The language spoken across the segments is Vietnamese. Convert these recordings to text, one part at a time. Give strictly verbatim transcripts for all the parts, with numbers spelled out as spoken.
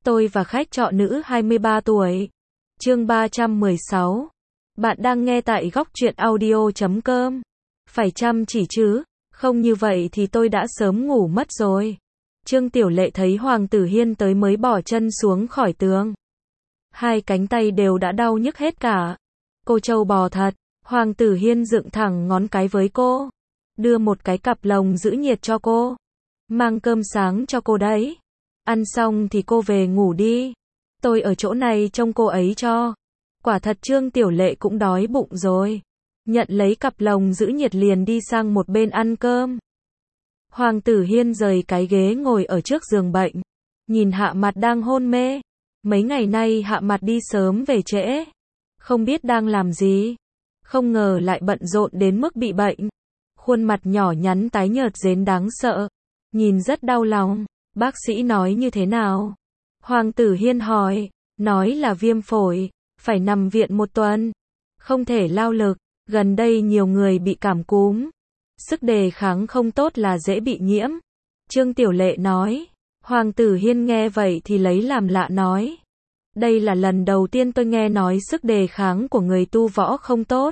Tôi và khách trọ nữ hai mươi ba tuổi. Chương ba trăm mười sáu. Bạn đang nghe tại góc truyện audio chấm com. Phải chăm chỉ chứ, không như vậy thì tôi đã sớm ngủ mất rồi. Trương Tiểu Lệ thấy Hoàng Tử Hiên tới mới bỏ chân xuống khỏi tường. Hai cánh tay đều đã đau nhức hết cả. Cô trâu bò thật. Hoàng Tử Hiên dựng thẳng ngón cái với cô. Đưa một cái cặp lồng giữ nhiệt cho cô. Mang cơm sáng cho cô đấy. Ăn xong thì cô về ngủ đi. Tôi ở chỗ này trông cô ấy cho. Quả thật Trương Tiểu Lệ cũng đói bụng rồi. Nhận lấy cặp lồng giữ nhiệt liền đi sang một bên ăn cơm. Hoàng Tử Hiên rời cái ghế ngồi ở trước giường bệnh. Nhìn Hạ Mặt đang hôn mê. Mấy ngày nay Hạ Mặt đi sớm về trễ. Không biết đang làm gì. Không ngờ lại bận rộn đến mức bị bệnh. Khuôn mặt nhỏ nhắn tái nhợt rến đáng sợ. Nhìn rất đau lòng. Bác sĩ nói như thế nào? Hoàng Tử Hiên hỏi. Nói là viêm phổi. Phải nằm viện một tuần. Không thể lao lực. Gần đây nhiều người bị cảm cúm. Sức đề kháng không tốt là dễ bị nhiễm. Trương Tiểu Lệ nói. Hoàng Tử Hiên nghe vậy thì lấy làm lạ nói. Đây là lần đầu tiên tôi nghe nói sức đề kháng của người tu võ không tốt.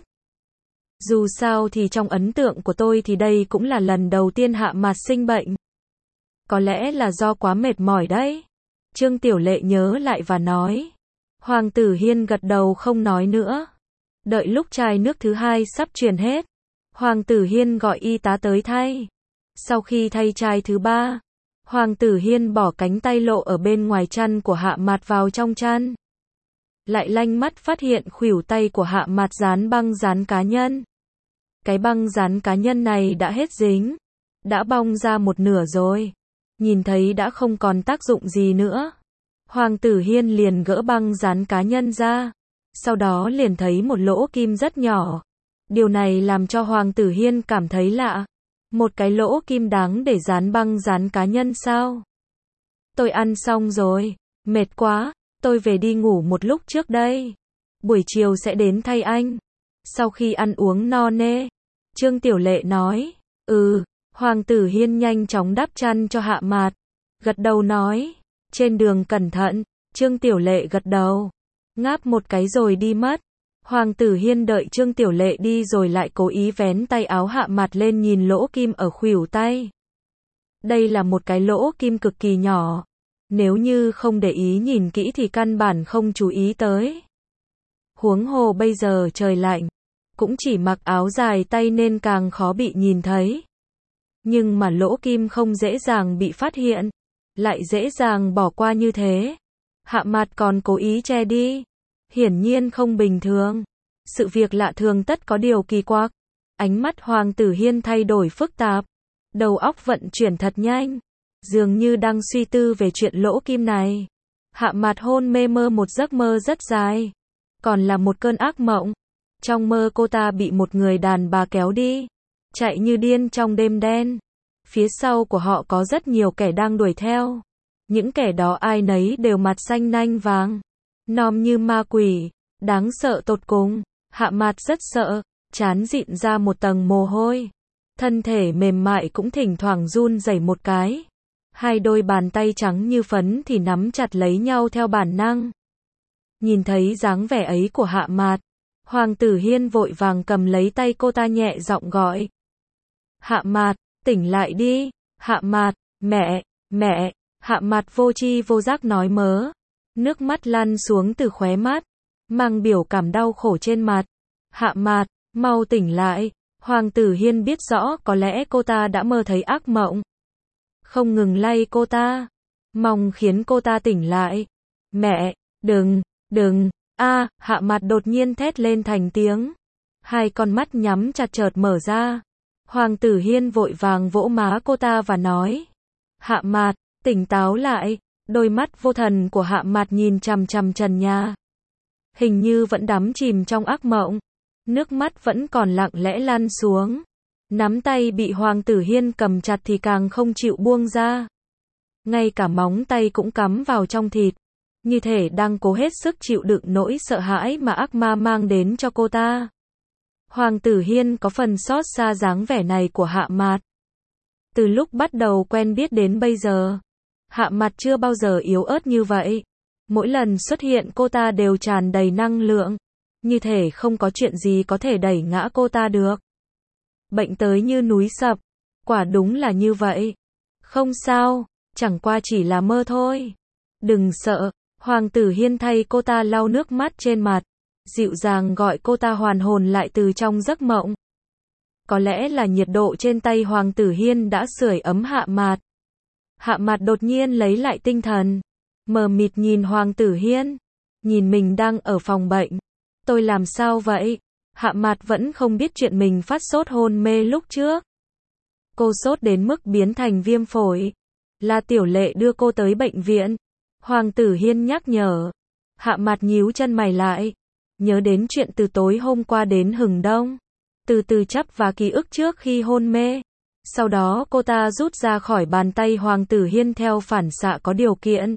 Dù sao thì trong ấn tượng của tôi thì đây cũng là lần đầu tiên Hạ Mặt sinh bệnh. Có lẽ là do quá mệt mỏi đấy. Trương Tiểu Lệ nhớ lại và nói. Hoàng Tử Hiên gật đầu không nói nữa. Đợi lúc chai nước thứ hai sắp truyền hết. Hoàng Tử Hiên gọi y tá tới thay. Sau khi thay chai thứ ba, Hoàng Tử Hiên bỏ cánh tay lộ ở bên ngoài chăn của Hạ Mặt vào trong chăn. Lại lanh mắt phát hiện khuỷu tay của Hạ Mặt dán băng dán cá nhân. Cái băng dán cá nhân này đã hết dính. Đã bong ra một nửa rồi. Nhìn thấy đã không còn tác dụng gì nữa. Hoàng Tử Hiên liền gỡ băng dán cá nhân ra. Sau đó liền thấy một lỗ kim rất nhỏ. Điều này làm cho Hoàng Tử Hiên cảm thấy lạ. Một cái lỗ kim đáng để dán băng dán cá nhân sao? Tôi ăn xong rồi. Mệt quá. Tôi về đi ngủ một lúc trước đây. Buổi chiều sẽ đến thay anh. Sau khi ăn uống no nê. Trương Tiểu Lệ nói. Ừ. Hoàng Tử Hiên nhanh chóng đắp chăn cho Hạ Mặt. Gật đầu nói. Trên đường cẩn thận. Trương Tiểu Lệ gật đầu. Ngáp một cái rồi đi mất. Hoàng Tử Hiên đợi Trương Tiểu Lệ đi rồi lại cố ý vén tay áo Hạ Mặt lên nhìn lỗ kim ở khuỷu tay. Đây là một cái lỗ kim cực kỳ nhỏ. Nếu như không để ý nhìn kỹ thì căn bản không chú ý tới. Huống hồ bây giờ trời lạnh. Cũng chỉ mặc áo dài tay nên càng khó bị nhìn thấy. Nhưng mà lỗ kim không dễ dàng bị phát hiện. Lại dễ dàng bỏ qua như thế. Hạ Mặt còn cố ý che đi. Hiển nhiên không bình thường. Sự việc lạ thường tất có điều kỳ quặc. Ánh mắt Hoàng Tử Hiên thay đổi phức tạp. Đầu óc vận chuyển thật nhanh. Dường như đang suy tư về chuyện lỗ kim này. Hạ Mặt hôn mê mơ một giấc mơ rất dài. Còn là một cơn ác mộng. Trong mơ cô ta bị một người đàn bà kéo đi. Chạy như điên trong đêm đen. Phía sau của họ có rất nhiều kẻ đang đuổi theo. Những kẻ đó ai nấy đều mặt xanh nanh vàng. Nom như ma quỷ. Đáng sợ tột cùng. Hạ Mặt rất sợ. Trán dịn ra một tầng mồ hôi. Thân thể mềm mại cũng thỉnh thoảng run rẩy một cái. Hai đôi bàn tay trắng như phấn thì nắm chặt lấy nhau theo bản năng. Nhìn thấy dáng vẻ ấy của Hạ Mặt. Hoàng Tử Hiên vội vàng cầm lấy tay cô ta nhẹ giọng gọi. Hạ Mặt, tỉnh lại đi. Hạ Mặt, mẹ, mẹ. Hạ Mặt vô tri vô giác nói mớ. Nước mắt lăn xuống từ khóe mắt. Mang biểu cảm đau khổ trên mặt. Hạ Mặt, mau tỉnh lại. Hoàng Tử Hiên biết rõ có lẽ cô ta đã mơ thấy ác mộng. Không ngừng lay cô ta. Mong khiến cô ta tỉnh lại. Mẹ, đừng, đừng. A, Hạ Mặt đột nhiên thét lên thành tiếng. Hai con mắt nhắm chặt chợt mở ra. Hoàng Tử Hiên vội vàng vỗ má cô ta và nói. Hạ Mặt, tỉnh táo lại. Đôi mắt vô thần của Hạ Mặt nhìn chằm chằm trần nhà. Hình như vẫn đắm chìm trong ác mộng. Nước mắt vẫn còn lặng lẽ lăn xuống. Nắm tay bị Hoàng Tử Hiên cầm chặt thì càng không chịu buông ra. Ngay cả móng tay cũng cắm vào trong thịt. Như thể đang cố hết sức chịu đựng nỗi sợ hãi mà ác ma mang đến cho cô ta. Hoàng Tử Hiên có phần xót xa dáng vẻ này của Hạ Mặt. Từ lúc bắt đầu quen biết đến bây giờ, Hạ Mặt chưa bao giờ yếu ớt như vậy. Mỗi lần xuất hiện cô ta đều tràn đầy năng lượng. Như thể không có chuyện gì có thể đẩy ngã cô ta được. Bệnh tới như núi sập. Quả đúng là như vậy. Không sao, chẳng qua chỉ là mơ thôi. Đừng sợ. Hoàng Tử Hiên thay cô ta lau nước mắt trên mặt. Dịu dàng gọi cô ta hoàn hồn lại từ trong giấc mộng. Có lẽ là nhiệt độ trên tay Hoàng Tử Hiên đã sưởi ấm Hạ Mạt. Hạ Mạt đột nhiên lấy lại tinh thần. Mờ mịt nhìn Hoàng Tử Hiên. Nhìn mình đang ở phòng bệnh. Tôi làm sao vậy? Hạ Mạt vẫn không biết chuyện mình phát sốt hôn mê lúc trước. Cô sốt đến mức biến thành viêm phổi. Là Tiểu Lệ đưa cô tới bệnh viện. Hoàng Tử Hiên nhắc nhở. Hạ Mạt nhíu chân mày lại. Nhớ đến chuyện từ tối hôm qua đến hừng đông. Từ từ chắp và ký ức trước khi hôn mê. Sau đó cô ta rút ra khỏi bàn tay Hoàng Tử Hiên theo phản xạ có điều kiện.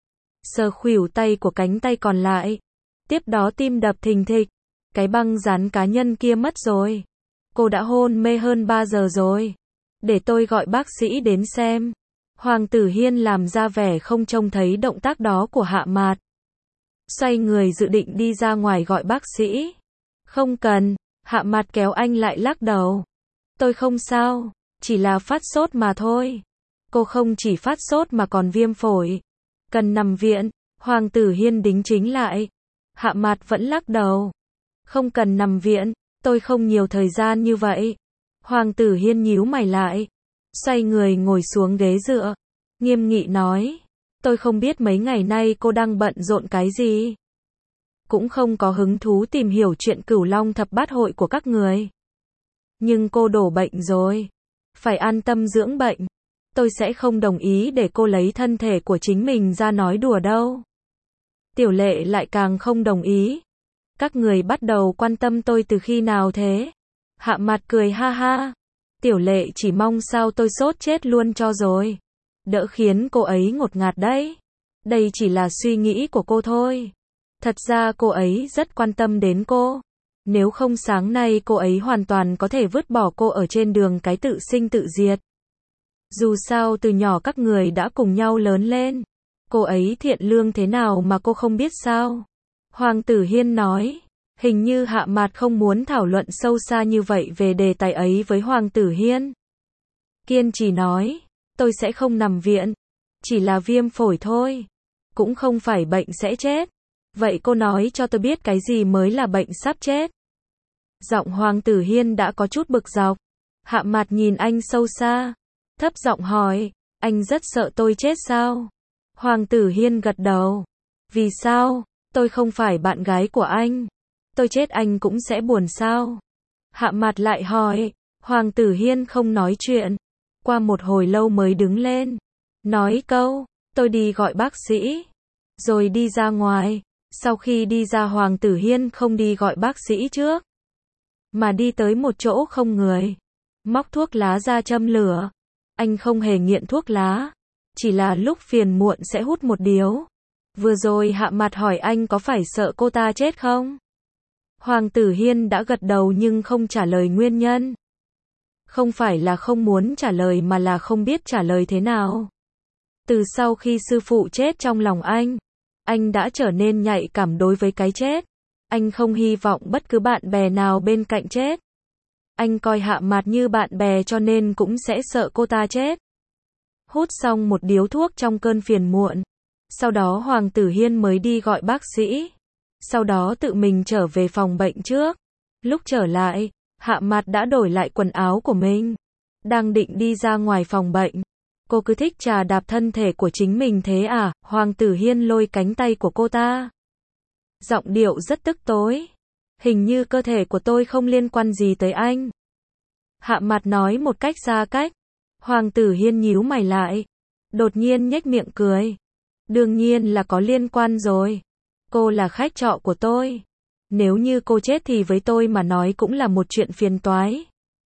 Sờ khuỷu tay của cánh tay còn lại. Tiếp đó tim đập thình thịch. Cái băng dán cá nhân kia mất rồi. Cô đã hôn mê hơn ba giờ rồi. Để tôi gọi bác sĩ đến xem. Hoàng Tử Hiên làm ra vẻ không trông thấy động tác đó của Hạ Mạt. Xoay người dự định đi ra ngoài gọi bác sĩ. Không cần. Hạ Mạt kéo anh lại lắc đầu. Tôi không sao. Chỉ là phát sốt mà thôi. Cô không chỉ phát sốt mà còn viêm phổi. Cần nằm viện. Hoàng Tử Hiên đính chính lại. Hạ Mạt vẫn lắc đầu. Không cần nằm viện. Tôi không nhiều thời gian như vậy. Hoàng Tử Hiên nhíu mày lại. Xoay người ngồi xuống ghế dựa. Nghiêm nghị nói. Tôi không biết mấy ngày nay cô đang bận rộn cái gì. Cũng không có hứng thú tìm hiểu chuyện Cửu Long Thập Bát Hội của các người. Nhưng cô đổ bệnh rồi. Phải an tâm dưỡng bệnh. Tôi sẽ không đồng ý để cô lấy thân thể của chính mình ra nói đùa đâu. Tiểu Lệ lại càng không đồng ý. Các người bắt đầu quan tâm tôi từ khi nào thế? Hạ Mạt cười ha ha. Tiểu Lệ chỉ mong sao tôi sốt chết luôn cho rồi. Đỡ khiến cô ấy ngột ngạt đấy. Đây chỉ là suy nghĩ của cô thôi. Thật ra cô ấy rất quan tâm đến cô. Nếu không sáng nay cô ấy hoàn toàn có thể vứt bỏ cô ở trên đường cái tự sinh tự diệt. Dù sao từ nhỏ các người đã cùng nhau lớn lên. Cô ấy thiện lương thế nào mà cô không biết sao? Hoàng Tử Hiên nói. Hình như Hạ Mạt không muốn thảo luận sâu xa như vậy về đề tài ấy với Hoàng Tử Hiên. Kiên trì nói. Tôi sẽ không nằm viện. Chỉ là viêm phổi thôi. Cũng không phải bệnh sẽ chết. Vậy cô nói cho tôi biết cái gì mới là bệnh sắp chết. Giọng Hoàng Tử Hiên đã có chút bực dọc. Hạ Mạt nhìn anh sâu xa. Thấp giọng hỏi. Anh rất sợ tôi chết sao? Hoàng Tử Hiên gật đầu. Vì sao? Tôi không phải bạn gái của anh. Tôi chết anh cũng sẽ buồn sao? Hạ Mạt lại hỏi. Hoàng Tử Hiên không nói chuyện. Qua một hồi lâu mới đứng lên. Nói câu. Tôi đi gọi bác sĩ. Rồi đi ra ngoài. Sau khi đi ra Hoàng Tử Hiên không đi gọi bác sĩ trước. Mà đi tới một chỗ không người. Móc thuốc lá ra châm lửa. Anh không hề nghiện thuốc lá. Chỉ là lúc phiền muộn sẽ hút một điếu. Vừa rồi Hạ Mạt hỏi anh có phải sợ cô ta chết không? Hoàng Tử Hiên đã gật đầu nhưng không trả lời nguyên nhân. Không phải là không muốn trả lời mà là không biết trả lời thế nào. Từ sau khi sư phụ chết trong lòng anh, anh đã trở nên nhạy cảm đối với cái chết. Anh không hy vọng bất cứ bạn bè nào bên cạnh chết. Anh coi Hạ Mạt như bạn bè cho nên cũng sẽ sợ cô ta chết. Hút xong một điếu thuốc trong cơn phiền muộn. Sau đó Hoàng Tử Hiên mới đi gọi bác sĩ. Sau đó tự mình trở về phòng bệnh trước. Lúc trở lại, Hạ Mạt đã đổi lại quần áo của mình. Đang định đi ra ngoài phòng bệnh. Cô cứ thích trà đạp thân thể của chính mình thế à? Hoàng Tử Hiên lôi cánh tay của cô ta. Giọng điệu rất tức tối. Hình như cơ thể của tôi không liên quan gì tới anh. Hạ Mạt nói một cách xa cách. Hoàng Tử Hiên nhíu mày lại. Đột nhiên nhếch miệng cười. Đương nhiên là có liên quan rồi. Cô là khách trọ của tôi. Nếu như cô chết thì với tôi mà nói cũng là một chuyện phiền toái.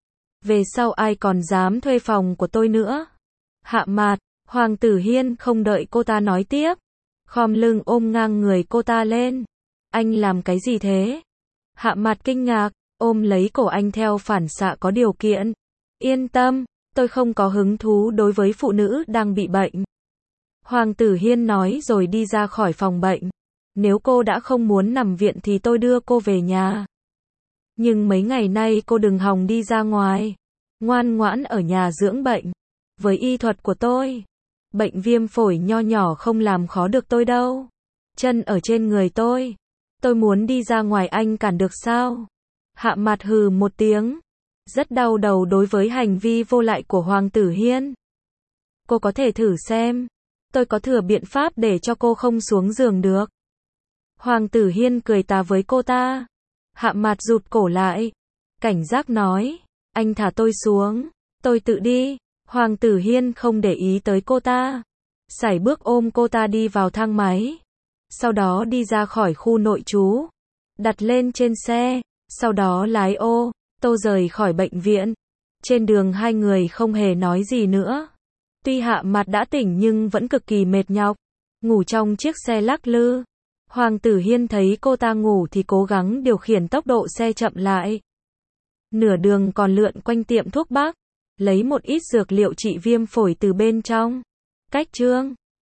Về sau ai còn dám thuê phòng của tôi nữa. Hạ Mạt. Hoàng Tử Hiên không đợi cô ta nói tiếp. Khom lưng ôm ngang người cô ta lên. Anh làm cái gì thế? Hạ Mạt kinh ngạc, ôm lấy cổ anh theo phản xạ có điều kiện. Yên tâm, tôi không có hứng thú đối với phụ nữ đang bị bệnh. Hoàng Tử Hiên nói rồi đi ra khỏi phòng bệnh. Nếu cô đã không muốn nằm viện thì tôi đưa cô về nhà. Nhưng mấy ngày nay cô đừng hòng đi ra ngoài. Ngoan ngoãn ở nhà dưỡng bệnh. Với y thuật của tôi, bệnh viêm phổi nho nhỏ không làm khó được tôi đâu. Chân ở trên người tôi. Tôi muốn đi ra ngoài anh cản được sao? Hạ Mạt hừ một tiếng. Rất đau đầu đối với hành vi vô lại của Hoàng Tử Hiên. Cô có thể thử xem. Tôi có thừa biện pháp để cho cô không xuống giường được. Hoàng Tử Hiên cười tà với cô ta. Hạ Mạt rụt cổ lại. Cảnh giác nói. Anh thả tôi xuống. Tôi tự đi. Hoàng Tử Hiên không để ý tới cô ta. Sải bước ôm cô ta đi vào thang máy. Sau đó đi ra khỏi khu nội trú. Đặt lên trên xe. Sau đó lái ô tô rời khỏi bệnh viện. Trên đường hai người không hề nói gì nữa. Tuy Hạ Mạt đã tỉnh nhưng vẫn cực kỳ mệt nhọc. Ngủ trong chiếc xe lắc lư. Hoàng Tử Hiên thấy cô ta ngủ thì cố gắng điều khiển tốc độ xe chậm lại. Nửa đường còn lượn quanh tiệm thuốc bắc. Lấy một ít dược liệu trị viêm phổi từ bên trong. Cách chương